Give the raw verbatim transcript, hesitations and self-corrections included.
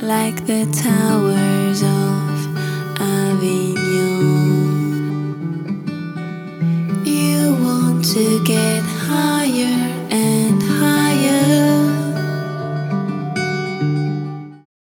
like the towers of Avignon. You want to get higher and